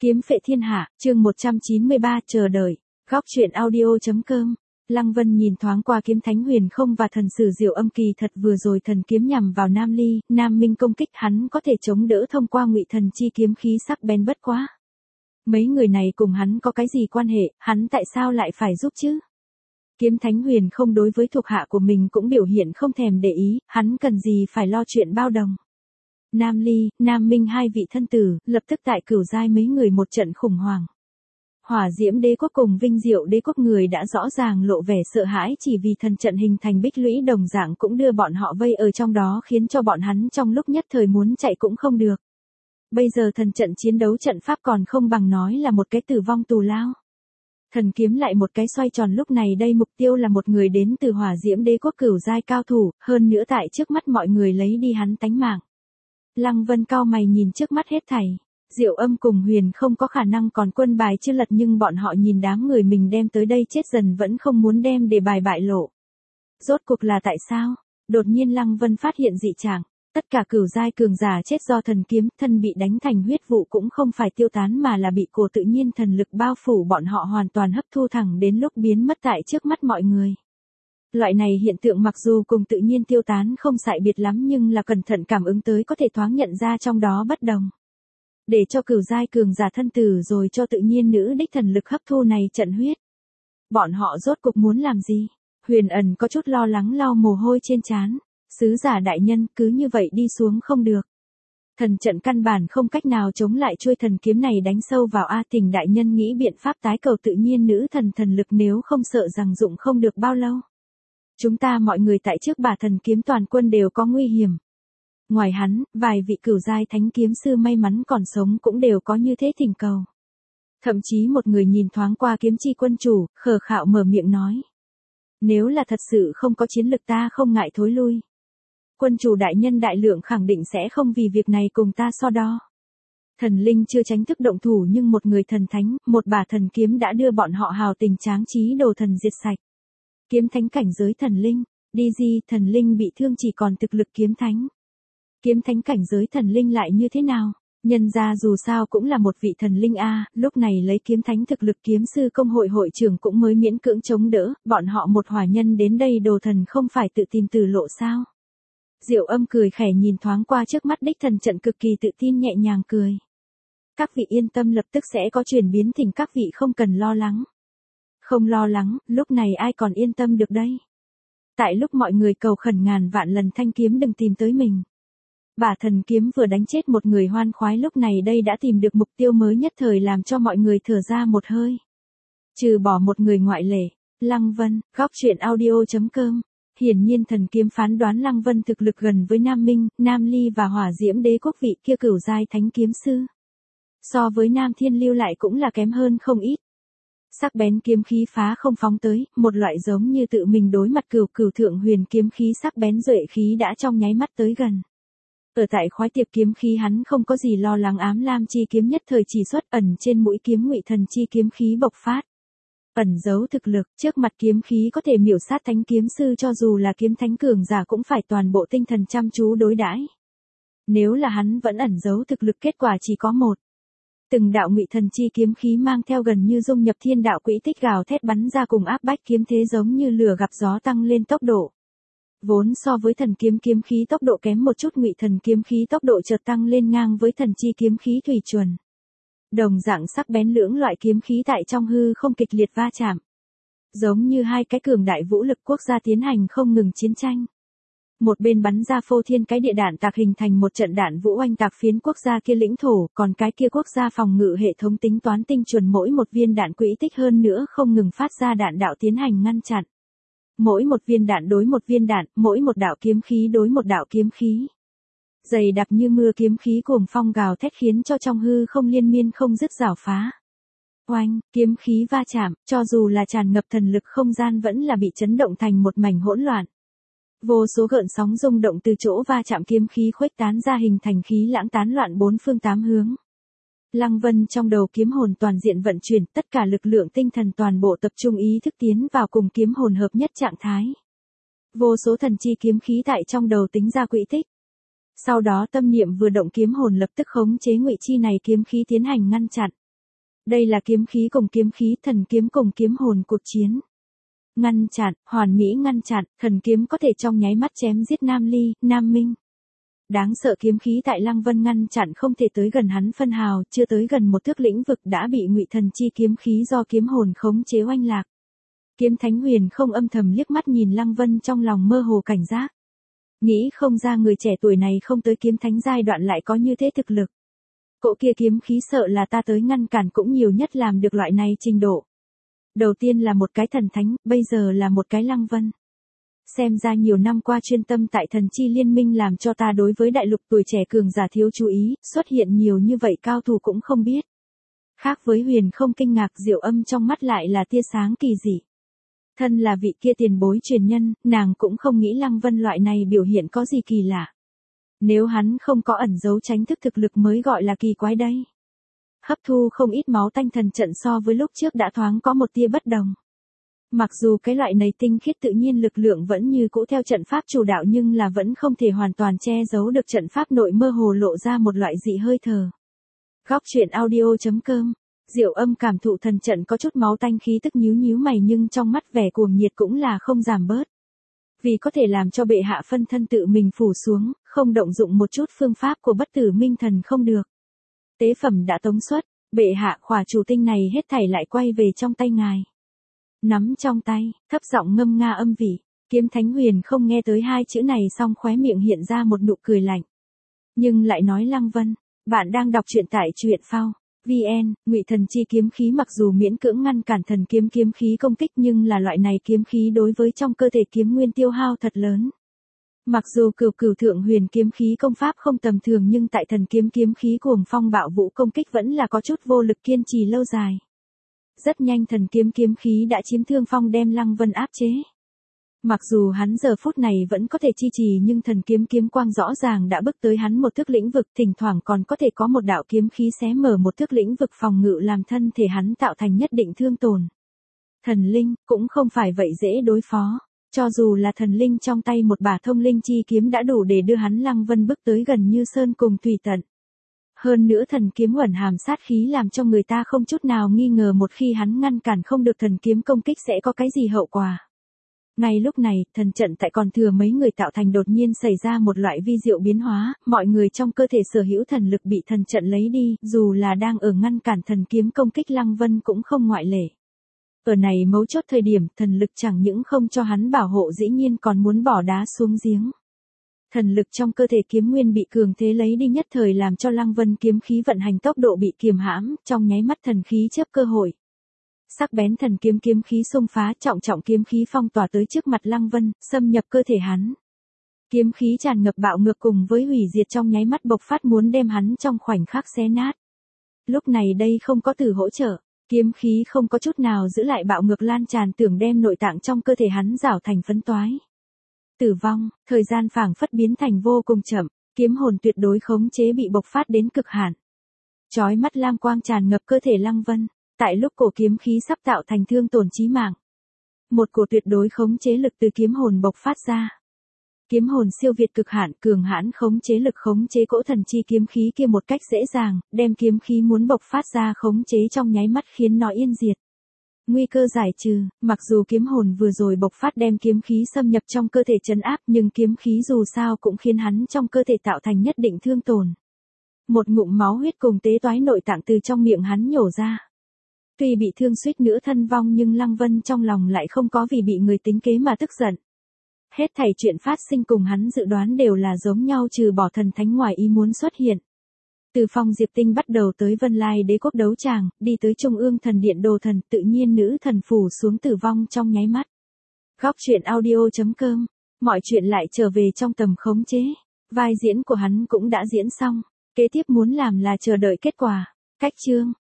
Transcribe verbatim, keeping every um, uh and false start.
Kiếm phệ thiên hạ, chương một trăm chín mươi ba, chờ đợi. Góc truyện audio.com. Lăng Vân nhìn thoáng qua kiếm thánh huyền không và thần sử diệu âm, kỳ thật vừa rồi thần kiếm nhằm vào Nam Ly, Nam Minh công kích hắn có thể chống đỡ thông qua ngụy thần chi kiếm khí sắc bén bất quá. Mấy người này cùng hắn có cái gì quan hệ, hắn tại sao lại phải giúp chứ? Kiếm thánh huyền không đối với thuộc hạ của mình cũng biểu hiện không thèm để ý, hắn cần gì phải lo chuyện bao đồng. Nam Ly, Nam Minh hai vị thân tử, lập tức tại cửu giai mấy người một trận khủng hoảng. Hỏa Diễm Đế quốc cùng Vinh Diệu Đế quốc người đã rõ ràng lộ vẻ sợ hãi, chỉ vì thần trận hình thành bích lũy đồng dạng cũng đưa bọn họ vây ở trong đó, khiến cho bọn hắn trong lúc nhất thời muốn chạy cũng không được. Bây giờ thần trận chiến đấu trận pháp còn không bằng nói là một cái tử vong tù lao. Thần kiếm lại một cái xoay tròn, lúc này đây mục tiêu là một người đến từ Hỏa Diễm Đế quốc cửu giai cao thủ, hơn nữa tại trước mắt mọi người lấy đi hắn tánh mạng. Lăng Vân cao mày nhìn trước mắt hết thảy. Diệu âm cùng huyền không có khả năng còn quân bài chưa lật, nhưng bọn họ nhìn đám người mình đem tới đây chết dần vẫn không muốn đem để bài bại lộ. Rốt cuộc là tại sao? Đột nhiên Lăng Vân phát hiện dị trạng. Tất cả cửu giai cường giả chết do thần kiếm, thân bị đánh thành huyết vụ cũng không phải tiêu tán mà là bị cổ tự nhiên thần lực bao phủ, bọn họ hoàn toàn hấp thu thẳng đến lúc biến mất tại trước mắt mọi người. Loại này hiện tượng mặc dù cùng tự nhiên tiêu tán không sai biệt lắm, nhưng là cẩn thận cảm ứng tới có thể thoáng nhận ra trong đó bất đồng. Để cho cửu giai cường giả thân tử rồi cho tự nhiên nữ đích thần lực hấp thu này trận huyết. Bọn họ rốt cục muốn làm gì? Huyền ẩn có chút lo lắng lau mồ hôi trên trán. Sứ giả đại nhân, cứ như vậy đi xuống không được. Thần trận căn bản không cách nào chống lại chuôi thần kiếm này đánh sâu vào A Tình đại nhân nghĩ biện pháp tái cầu tự nhiên nữ thần thần lực, nếu không sợ rằng dụng không được bao lâu. Chúng ta mọi người tại trước bà thần kiếm toàn quân đều có nguy hiểm. Ngoài hắn, vài vị cửu giai thánh kiếm sư may mắn còn sống cũng đều có như thế thỉnh cầu. Thậm chí một người nhìn thoáng qua kiếm chi quân chủ, khờ khạo mở miệng nói. Nếu là thật sự không có chiến lực ta không ngại thối lui. Quân chủ đại nhân đại lượng khẳng định sẽ không vì việc này cùng ta so đo. Thần linh chưa tránh thức động thủ, nhưng một người thần thánh, một bà thần kiếm đã đưa bọn họ hào tình tráng trí đồ thần diệt sạch. Kiếm thánh cảnh giới thần linh, đi di thần linh bị thương chỉ còn thực lực kiếm thánh. Kiếm thánh cảnh giới thần linh lại như thế nào? Nhân ra dù sao cũng là một vị thần linh a, lúc này lấy kiếm thánh thực lực kiếm sư công hội hội trưởng cũng mới miễn cưỡng chống đỡ, bọn họ một hỏa nhân đến đây đồ thần không phải tự tìm tử lộ sao? Diệu âm cười khẽ nhìn thoáng qua trước mắt đích thần trận, cực kỳ tự tin nhẹ nhàng cười. Các vị yên tâm, lập tức sẽ có chuyển biến, thỉnh các vị không cần lo lắng. Không lo lắng, lúc này ai còn yên tâm được đây? Tại lúc mọi người cầu khẩn ngàn vạn lần thanh kiếm đừng tìm tới mình. Bà thần kiếm vừa đánh chết một người hoan khoái, lúc này đây đã tìm được mục tiêu mới, nhất thời làm cho mọi người thở ra một hơi. Trừ bỏ một người ngoại lệ, Lăng Vân, góc truyện audio.com. Hiển nhiên thần kiếm phán đoán Lăng Vân thực lực gần với Nam Minh, Nam Ly và Hỏa Diễm Đế quốc vị kia cửu giai thánh kiếm sư. So với Nam Thiên Lưu lại cũng là kém hơn không ít. Sắc bén kiếm khí phá không phóng tới, một loại giống như tự mình đối mặt cửu cửu thượng huyền kiếm khí, sắc bén duệ khí đã trong nháy mắt tới gần. Ở tại khoái tiệp kiếm khí hắn không có gì lo lắng, ám lam chi kiếm nhất thời chỉ xuất, ẩn trên mũi kiếm ngụy thần chi kiếm khí bộc phát. Ẩn giấu thực lực, trước mặt kiếm khí có thể miểu sát thánh kiếm sư, cho dù là kiếm thánh cường giả cũng phải toàn bộ tinh thần chăm chú đối đãi. Nếu là hắn vẫn ẩn giấu thực lực, kết quả chỉ có một. Từng đạo ngụy thần chi kiếm khí mang theo gần như dung nhập thiên đạo quỹ tích gào thét bắn ra, cùng áp bách kiếm thế giống như lửa gặp gió tăng lên tốc độ. Vốn so với thần kiếm kiếm khí tốc độ kém một chút, ngụy thần kiếm khí tốc độ chợt tăng lên ngang với thần chi kiếm khí thủy chuẩn. Đồng dạng sắc bén lưỡng loại kiếm khí tại trong hư không kịch liệt va chạm. Giống như hai cái cường đại vũ lực quốc gia tiến hành không ngừng chiến tranh. Một bên bắn ra phô thiên cái địa đạn tạc hình thành một trận đạn vũ oanh tạc phiến quốc gia kia lĩnh thổ, còn cái kia quốc gia phòng ngự hệ thống tính toán tinh chuẩn, mỗi một viên đạn quỹ tích hơn nữa không ngừng phát ra đạn đạo tiến hành ngăn chặn. Mỗi một viên đạn đối một viên đạn, mỗi một đạo kiếm khí đối một đạo kiếm khí. Dày đặc như mưa kiếm khí cuồng phong gào thét khiến cho trong hư không liên miên không dứt rảo phá. Oanh, kiếm khí va chạm, cho dù là tràn ngập thần lực không gian vẫn là bị chấn động thành một mảnh hỗn loạn. Vô số gợn sóng rung động từ chỗ va chạm kiếm khí khuếch tán ra, hình thành khí lãng tán loạn bốn phương tám hướng. Lăng Vân trong đầu kiếm hồn toàn diện vận chuyển, tất cả lực lượng tinh thần toàn bộ tập trung ý thức tiến vào cùng kiếm hồn hợp nhất trạng thái. Vô số thần chi kiếm khí tại trong đầu tính ra quỹ tích. Sau đó tâm niệm vừa động, kiếm hồn lập tức khống chế ngụy chi này kiếm khí tiến hành ngăn chặn. Đây là kiếm khí cùng kiếm khí, thần kiếm cùng kiếm hồn cuộc chiến. Ngăn chặn, hoàn mỹ ngăn chặn, thần kiếm có thể trong nháy mắt chém giết Nam Ly, Nam Minh. Đáng sợ kiếm khí tại Lăng Vân ngăn chặn không thể tới gần hắn phân hào, chưa tới gần một thước lĩnh vực đã bị Ngụy Thần chi kiếm khí do kiếm hồn khống chế oanh lạc. Kiếm Thánh Huyền không âm thầm liếc mắt nhìn Lăng Vân trong lòng mơ hồ cảnh giác. Nghĩ không ra người trẻ tuổi này không tới kiếm thánh giai đoạn lại có như thế thực lực. Cỗ kia kiếm khí sợ là ta tới ngăn cản cũng nhiều nhất làm được loại này trình độ. Đầu tiên là một cái thần thánh, bây giờ là một cái Lăng Vân. Xem ra nhiều năm qua chuyên tâm tại thần chi liên minh làm cho ta đối với đại lục tuổi trẻ cường giả thiếu chú ý, xuất hiện nhiều như vậy cao thủ cũng không biết. Khác với Huyền không kinh ngạc, Diệu Âm trong mắt lại là tia sáng kỳ dị. Thân là vị kia tiền bối truyền nhân, nàng cũng không nghĩ Lăng Vân loại này biểu hiện có gì kỳ lạ. Nếu hắn không có ẩn giấu tránh thức thực lực mới gọi là kỳ quái đây. Hấp thu không ít máu tanh thần trận so với lúc trước đã thoáng có một tia bất đồng. Mặc dù cái loại này tinh khiết tự nhiên lực lượng vẫn như cũ theo trận pháp chủ đạo nhưng là vẫn không thể hoàn toàn che giấu được trận pháp nội mơ hồ lộ ra một loại dị hơi thở. Góc truyện audio chấm com. Diệu Âm cảm thụ thần trận có chút máu tanh khí tức nhíu nhíu mày nhưng trong mắt vẻ cuồng nhiệt cũng là không giảm bớt. Vì có thể làm cho bệ hạ phân thân tự mình phủ xuống, không động dụng một chút phương pháp của bất tử minh thần không được. Tế phẩm đã tống xuất, bệ hạ khỏa chủ tinh này hết thảy lại quay về trong tay ngài. Nắm trong tay, thấp giọng ngâm nga âm vị, Kiếm Thánh Huyền không nghe tới hai chữ này xong khóe miệng hiện ra một nụ cười lạnh. Nhưng lại nói Lăng Vân, bạn đang đọc truyện tại truyện phao. vn, Ngụy Thần chi kiếm khí mặc dù miễn cưỡng ngăn cản thần kiếm kiếm khí công kích nhưng là loại này kiếm khí đối với trong cơ thể kiếm nguyên tiêu hao thật lớn. Mặc dù cửu cửu thượng huyền kiếm khí công pháp không tầm thường nhưng tại thần kiếm kiếm khí cuồng phong bạo vũ công kích vẫn là có chút vô lực kiên trì lâu dài. Rất nhanh thần kiếm kiếm khí đã chiếm thương phong đem Lăng Vân áp chế. Mặc dù hắn giờ phút này vẫn có thể chi trì nhưng thần kiếm kiếm quang rõ ràng đã bước tới hắn một thước lĩnh vực, thỉnh thoảng còn có thể có một đạo kiếm khí xé mở một thước lĩnh vực phòng ngự làm thân thể hắn tạo thành nhất định thương tổn. Thần linh cũng không phải vậy dễ đối phó, cho dù là thần linh trong tay một bả thông linh chi kiếm đã đủ để đưa hắn Lăng Vân bước tới gần như sơn cùng thủy tận. Hơn nữa thần kiếm ẩn hàm sát khí làm cho người ta không chút nào nghi ngờ một khi hắn ngăn cản không được thần kiếm công kích sẽ có cái gì hậu quả. Ngay lúc này, thần trận tại còn thừa mấy người tạo thành đột nhiên xảy ra một loại vi diệu biến hóa, mọi người trong cơ thể sở hữu thần lực bị thần trận lấy đi, dù là đang ở ngăn cản thần kiếm công kích Lăng Vân cũng không ngoại lệ. Ở này mấu chốt thời điểm, thần lực chẳng những không cho hắn bảo hộ dĩ nhiên còn muốn bỏ đá xuống giếng. Thần lực trong cơ thể kiếm nguyên bị cường thế lấy đi nhất thời làm cho Lăng Vân kiếm khí vận hành tốc độ bị kiềm hãm, trong nháy mắt thần khí chớp cơ hội. Sắc bén thần kiếm kiếm khí xông phá, trọng trọng kiếm khí phong tỏa tới trước mặt Lăng Vân, xâm nhập cơ thể hắn. Kiếm khí tràn ngập bạo ngược cùng với hủy diệt trong nháy mắt bộc phát muốn đem hắn trong khoảnh khắc xé nát. Lúc này đây không có từ hỗ trợ, kiếm khí không có chút nào giữ lại bạo ngược lan tràn tưởng đem nội tạng trong cơ thể hắn rảo thành phấn toái. Tử vong, thời gian phảng phất biến thành vô cùng chậm, kiếm hồn tuyệt đối khống chế bị bộc phát đến cực hạn. Chói mắt lam quang tràn ngập cơ thể Lăng Vân, tại lúc cổ kiếm khí sắp tạo thành thương tổn chí mạng. Một cổ tuyệt đối khống chế lực từ kiếm hồn bộc phát ra. Kiếm hồn siêu việt cực hạn, cường hãn khống chế lực khống chế cỗ thần chi kiếm khí kia một cách dễ dàng, đem kiếm khí muốn bộc phát ra khống chế trong nháy mắt khiến nó yên diệt. Nguy cơ giải trừ, mặc dù kiếm hồn vừa rồi bộc phát đem kiếm khí xâm nhập trong cơ thể trấn áp nhưng kiếm khí dù sao cũng khiến hắn trong cơ thể tạo thành nhất định thương tổn. Một ngụm máu huyết cùng tế toái nội tạng từ trong miệng hắn nhổ ra. Tuy bị thương suýt nữa thân vong nhưng Lăng Vân trong lòng lại không có vì bị người tính kế mà tức giận. Hết thảy chuyện phát sinh cùng hắn dự đoán đều là giống nhau trừ bỏ thần thánh ngoài ý muốn xuất hiện. Từ Phong Diệp Tinh bắt đầu tới Vân Lai Đế quốc đấu tràng, đi tới Trung ương thần điện đồ thần, tự nhiên nữ thần phủ xuống tử vong trong nháy mắt. Góc truyện audio chấm com, mọi chuyện lại trở về trong tầm khống chế. Vai diễn của hắn cũng đã diễn xong, kế tiếp muốn làm là chờ đợi kết quả. Cách chương